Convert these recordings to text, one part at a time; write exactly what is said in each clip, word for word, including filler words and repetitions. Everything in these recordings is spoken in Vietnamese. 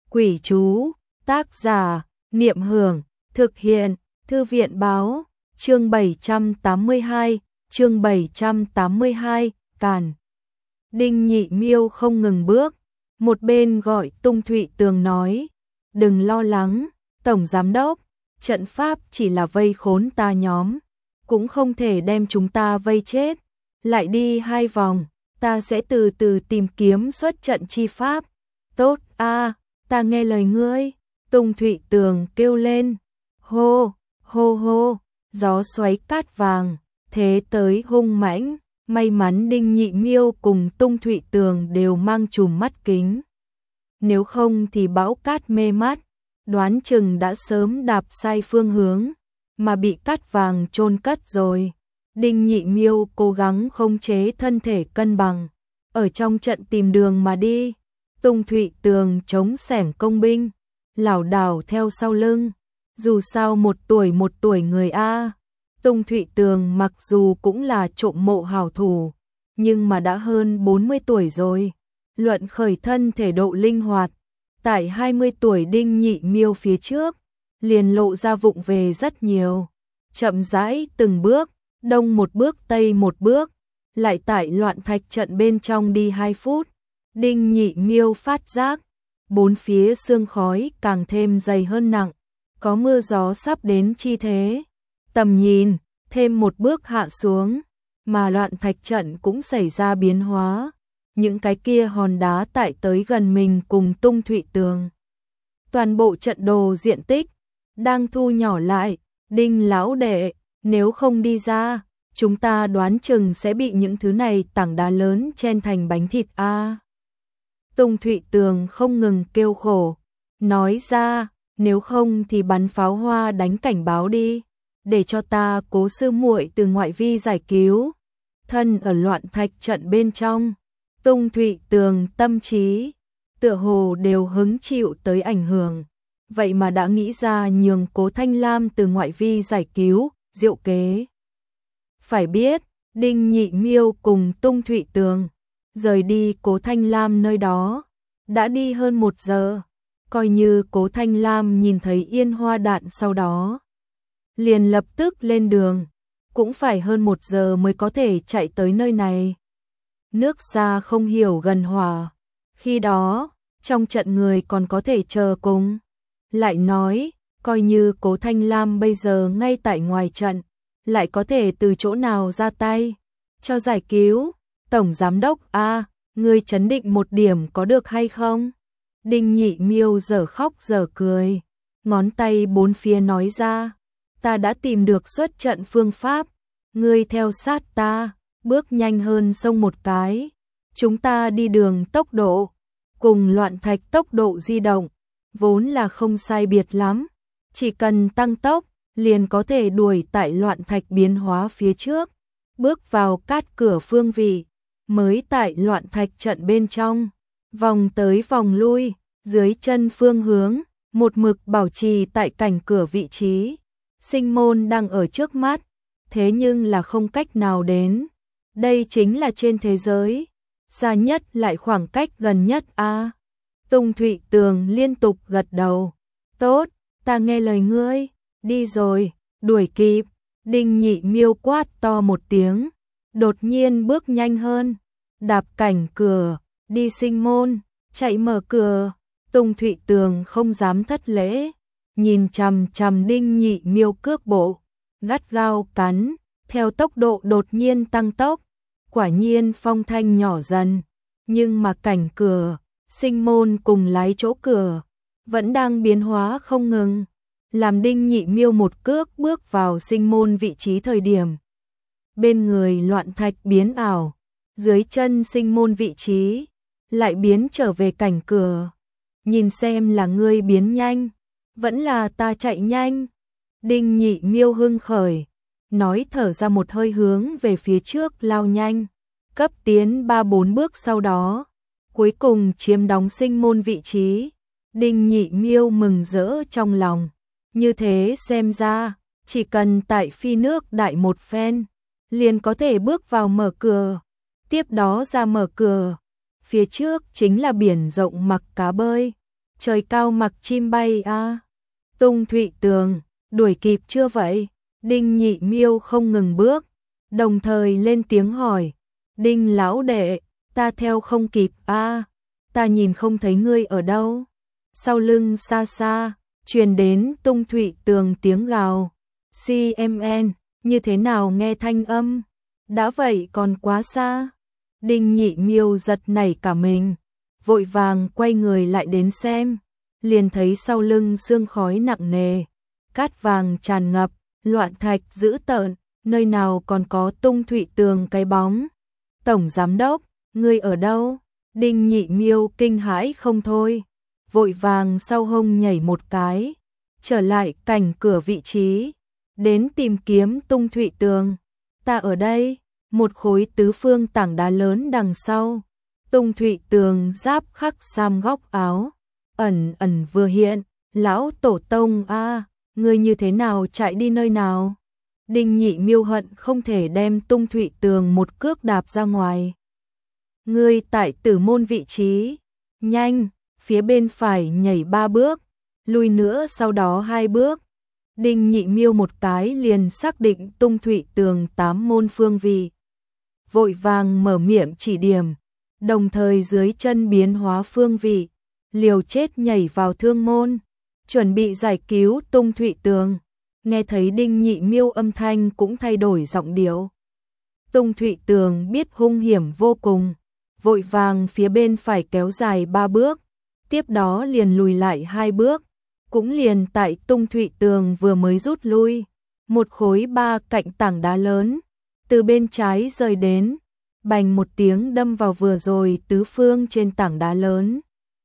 Quỷ chú, tác giả, Niệm Hưởng, thực hiện, Thư viện báo, chương bảy trăm tám mươi hai, chương bảy trăm tám mươi hai, càn. Đinh Nhị Miêu không ngừng bước, một bên gọi Tung Thụy Tường nói, đừng lo lắng, Tổng Giám Đốc, trận pháp chỉ là vây khốn ta nhóm, cũng không thể đem chúng ta vây chết, lại đi hai vòng, ta sẽ từ từ tìm kiếm xuất trận chi pháp. Tốt a, ta nghe lời ngươi. Tung Thụy Tường kêu lên, hô, hô hô, gió xoáy cát vàng, thế tới hung mãnh, may mắn Đinh Nhị Miêu cùng Tung Thụy Tường đều mang chùm mắt kính. Nếu không thì bão cát mê mắt, đoán chừng đã sớm đạp sai phương hướng, mà bị cát vàng chôn cất rồi. Đinh Nhị Miêu cố gắng khống chế thân thể cân bằng, ở trong trận tìm đường mà đi. Tung Thụy Tường chống sẻng công binh, lảo đảo theo sau lưng, dù sao một tuổi một tuổi người A. Tung Thụy Tường mặc dù cũng là trộm mộ hảo thủ, nhưng mà đã hơn bốn mươi tuổi rồi, luận khởi thân thể độ linh hoạt, tại hai mươi tuổi Đinh Nhị Miêu phía trước, liền lộ ra vụng về rất nhiều, chậm rãi từng bước, đông một bước tây một bước, lại tại loạn thạch trận bên trong đi hai phút. Đinh Nhị Miêu phát giác, bốn phía sương khói càng thêm dày hơn nặng, có mưa gió sắp đến chi thế. Tầm nhìn, thêm một bước hạ xuống, mà loạn thạch trận cũng xảy ra biến hóa. Những cái kia hòn đá tại tới gần mình cùng Tung Thụy Tường. Toàn bộ trận đồ diện tích, đang thu nhỏ lại, Đinh lão đệ, nếu không đi ra, chúng ta đoán chừng sẽ bị những thứ này tảng đá lớn chen thành bánh thịt a. Tung Thụy Tường không ngừng kêu khổ, nói ra, nếu không thì bắn pháo hoa đánh cảnh báo đi, để cho ta Cố sư muội từ ngoại vi giải cứu. Thân ở loạn thạch trận bên trong, Tung Thụy Tường tâm trí, tựa hồ đều hứng chịu tới ảnh hưởng, vậy mà đã nghĩ ra nhường Cố Thanh Lam từ ngoại vi giải cứu, diệu kế. Phải biết, Đinh Nhị Miêu cùng Tung Thụy Tường rời đi Cố Thanh Lam nơi đó, đã đi hơn một giờ, coi như Cố Thanh Lam nhìn thấy yên hoa đạn sau đó, liền lập tức lên đường, cũng phải hơn một giờ mới có thể chạy tới nơi này. Nước xa không hiểu gần hòa, khi đó, trong trận người còn có thể chờ cùng. Lại nói, coi như Cố Thanh Lam bây giờ ngay tại ngoài trận, lại có thể từ chỗ nào ra tay cho giải cứu. Tổng Giám Đốc a, ngươi chấn định một điểm có được hay không? Đinh Nhị Miêu dở khóc dở cười, ngón tay bốn phía nói ra, ta đã tìm được xuất trận phương pháp, ngươi theo sát ta, bước nhanh hơn sông một cái, chúng ta đi đường tốc độ, cùng loạn thạch tốc độ di động, vốn là không sai biệt lắm, chỉ cần tăng tốc, liền có thể đuổi tại loạn thạch biến hóa phía trước, bước vào cát cửa phương vị. Mới tại loạn thạch trận bên trong, vòng tới vòng lui, dưới chân phương hướng, một mực bảo trì tại cảnh cửa vị trí. Sinh môn đang ở trước mắt, thế nhưng là không cách nào đến. Đây chính là trên thế giới, xa nhất lại khoảng cách gần nhất a. À, Tung Thụy Tường liên tục gật đầu. Tốt, ta nghe lời ngươi, đi rồi, đuổi kịp. Đinh Nhị Miêu quát to một tiếng, đột nhiên bước nhanh hơn, đạp cảnh cửa, đi sinh môn, chạy mở cửa. Tung Thụy Tường không dám thất lễ, nhìn chằm chằm Đinh Nhị Miêu cước bộ, gắt gao cắn, theo tốc độ đột nhiên tăng tốc, quả nhiên phong thanh nhỏ dần, nhưng mà cảnh cửa, sinh môn cùng lái chỗ cửa, vẫn đang biến hóa không ngừng, làm Đinh Nhị Miêu một cước bước vào sinh môn vị trí thời điểm. Bên người loạn thạch biến ảo, dưới chân sinh môn vị trí, lại biến trở về cảnh cửa. Nhìn xem là ngươi biến nhanh, vẫn là ta chạy nhanh. Đinh Nhị Miêu hưng khởi, nói thở ra một hơi hướng về phía trước lao nhanh, cấp tiến ba bốn bước sau đó, cuối cùng chiếm đóng sinh môn vị trí. Đinh Nhị Miêu mừng rỡ trong lòng, như thế xem ra, chỉ cần tại phi nước đại một phen, liền có thể bước vào mở cửa, tiếp đó ra mở cửa, phía trước chính là biển rộng mặc cá bơi, trời cao mặc chim bay a. Tung Thụy Tường, đuổi kịp chưa vậy? Đinh Nhị Miêu không ngừng bước, đồng thời lên tiếng hỏi. Đinh lão đệ, ta theo không kịp a, ta nhìn không thấy ngươi ở đâu. Sau lưng xa xa, truyền đến Tung Thụy Tường tiếng gào. xê em en, như thế nào nghe thanh âm? Đã vậy còn quá xa. Đinh Nhị Miêu giật nảy cả mình, vội vàng quay người lại đến xem, liền thấy sau lưng sương khói nặng nề, cát vàng tràn ngập, loạn thạch dữ tợn, nơi nào còn có Tung Thụy Tường cái bóng. Tổng giám đốc, ngươi ở đâu? Đinh Nhị Miêu kinh hãi không thôi, vội vàng sau hông nhảy một cái, trở lại cảnh cửa vị trí, đến tìm kiếm Tung Thụy Tường. Ta ở đây, một khối tứ phương tảng đá lớn đằng sau. Tung Thụy Tường giáp khắc sam góc áo, ẩn ẩn vừa hiện, lão tổ tông a, ngươi như thế nào chạy đi nơi nào? Đinh Nhị Miêu hận không thể đem Tung Thụy Tường một cước đạp ra ngoài. Ngươi tại Tử Môn vị trí, nhanh, phía bên phải nhảy ba bước, lùi nữa sau đó hai bước. Đinh Nhị Miêu một cái liền xác định Tung Thụy Tường tám môn phương vị, vội vàng mở miệng chỉ điểm, đồng thời dưới chân biến hóa phương vị, liều chết nhảy vào thương môn, chuẩn bị giải cứu Tung Thụy Tường. Nghe thấy Đinh Nhị Miêu âm thanh cũng thay đổi giọng điệu. Tung Thụy Tường biết hung hiểm vô cùng, vội vàng phía bên phải kéo dài ba bước, tiếp đó liền lùi lại hai bước, cũng liền tại Tung Thụy Tường vừa mới rút lui, một khối ba cạnh tảng đá lớn từ bên trái rơi đến, bành một tiếng đâm vào vừa rồi tứ phương trên tảng đá lớn.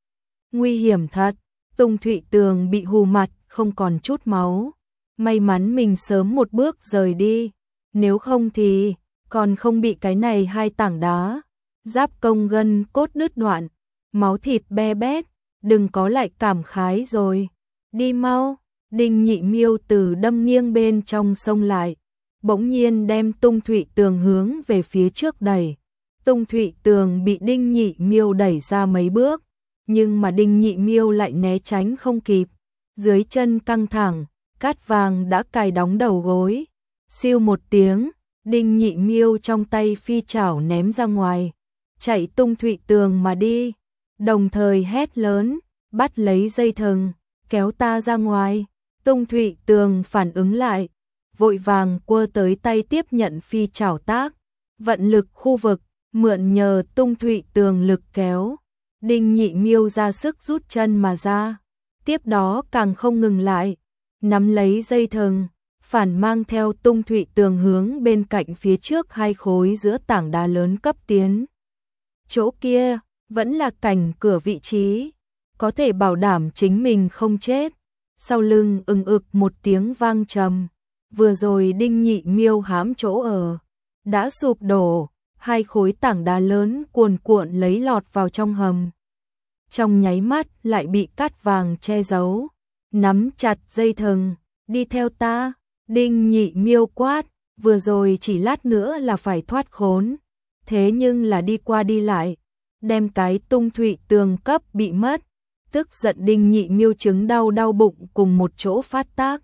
Nguy hiểm thật, Tung Thụy Tường bị hù mặt không còn chút máu, may mắn mình sớm một bước rời đi, nếu không thì còn không bị cái này hai tảng đá giáp công gân cốt đứt đoạn, máu thịt be bét, đừng có lại cảm khái rồi. Đi mau. Đinh Nhị Miêu từ đâm nghiêng bên trong sông lại, bỗng nhiên đem Tung Thụy Tường hướng về phía trước đẩy. Tung Thụy Tường bị Đinh Nhị Miêu đẩy ra mấy bước, nhưng mà Đinh Nhị Miêu lại né tránh không kịp, dưới chân căng thẳng, cát vàng đã cài đóng đầu gối. Siêu một tiếng, Đinh Nhị Miêu trong tay phi chảo ném ra ngoài, chạy Tung Thụy Tường mà đi, đồng thời hét lớn, bắt lấy dây thừng, kéo ta ra ngoài. Tung Thụy Tường phản ứng lại, vội vàng quơ tới tay tiếp nhận phi chảo tác, vận lực khu vực, mượn nhờ Tung Thụy Tường lực kéo. Đinh Nhị Miêu ra sức rút chân mà ra, tiếp đó càng không ngừng lại, nắm lấy dây thừng, phản mang theo Tung Thụy Tường hướng bên cạnh phía trước hai khối giữa tảng đá lớn cấp tiến. Chỗ kia vẫn là cảnh cửa vị trí, có thể bảo đảm chính mình không chết. Sau lưng ừng ực một tiếng vang trầm, vừa rồi Đinh Nhị Miêu hãm chỗ ở đã sụp đổ, hai khối tảng đá lớn cuồn cuộn lấy lọt vào trong hầm. Trong nháy mắt lại bị cát vàng che giấu, nắm chặt dây thừng, đi theo ta. Đinh Nhị Miêu quát, vừa rồi chỉ lát nữa là phải thoát khốn, thế nhưng là đi qua đi lại, đem cái Tung Thụy Tường cấp bị mất. Tức giận Đinh Nhị Miêu chứng đau đau bụng cùng một chỗ phát tác.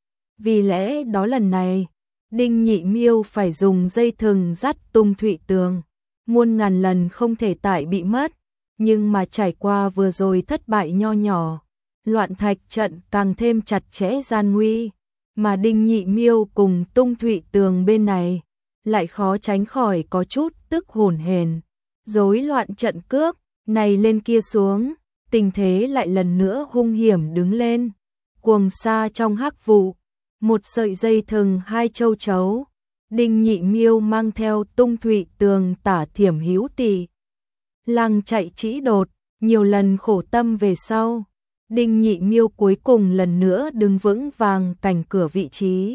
Vì lẽ đó lần này, Đinh Nhị Miêu phải dùng dây thừng dắt Tung Thụy Tường, muôn ngàn lần không thể tại bị mất, nhưng mà trải qua vừa rồi thất bại nho nhỏ, loạn thạch trận càng thêm chặt chẽ gian nguy, mà Đinh Nhị Miêu cùng Tung Thụy Tường bên này lại khó tránh khỏi có chút tức hồn hển, rối loạn trận cước, này lên kia xuống. Tình thế lại lần nữa hung hiểm đứng lên, cuồng sa trong hắc vụ, một sợi dây thừng hai châu chấu, Đinh Nhị Miêu mang theo Tung Thụy Tường tả thiểm hữu tỷ. Lăng chạy trĩ đột, nhiều lần khổ tâm về sau, Đinh Nhị Miêu cuối cùng lần nữa đứng vững vàng cảnh cửa vị trí.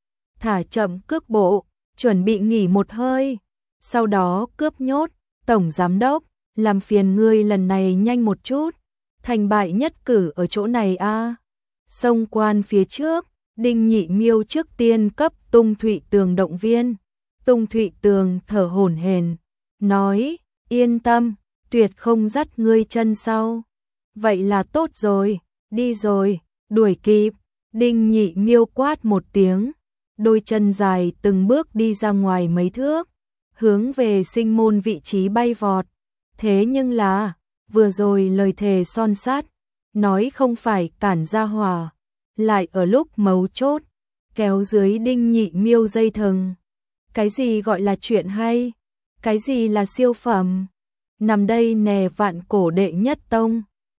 Thả chậm cước bộ, chuẩn bị nghỉ một hơi, sau đó cướp nhốt, tổng giám đốc, làm phiền ngươi lần này nhanh một chút. Thành bại nhất cử ở chỗ này a. À. Xông quan phía trước, Đinh Nhị Miêu trước tiên cấp Tung Thụy Tường động viên. Tung Thụy Tường thở hổn hển, nói, yên tâm, tuyệt không dắt ngươi chân sau. Vậy là tốt rồi, đi rồi, đuổi kịp. Đinh Nhị Miêu quát một tiếng, đôi chân dài từng bước đi ra ngoài mấy thước, hướng về sinh môn vị trí bay vọt. Thế nhưng là, vừa rồi lời thề son sắt, nói không phải cản ra hỏa, lại ở lúc mấu chốt, kéo dưới Đinh Nhị Miêu dây thừng. Cái gì gọi là chuyện hay? Cái gì là siêu phẩm? Nằm đây nè vạn cổ đệ nhất tông.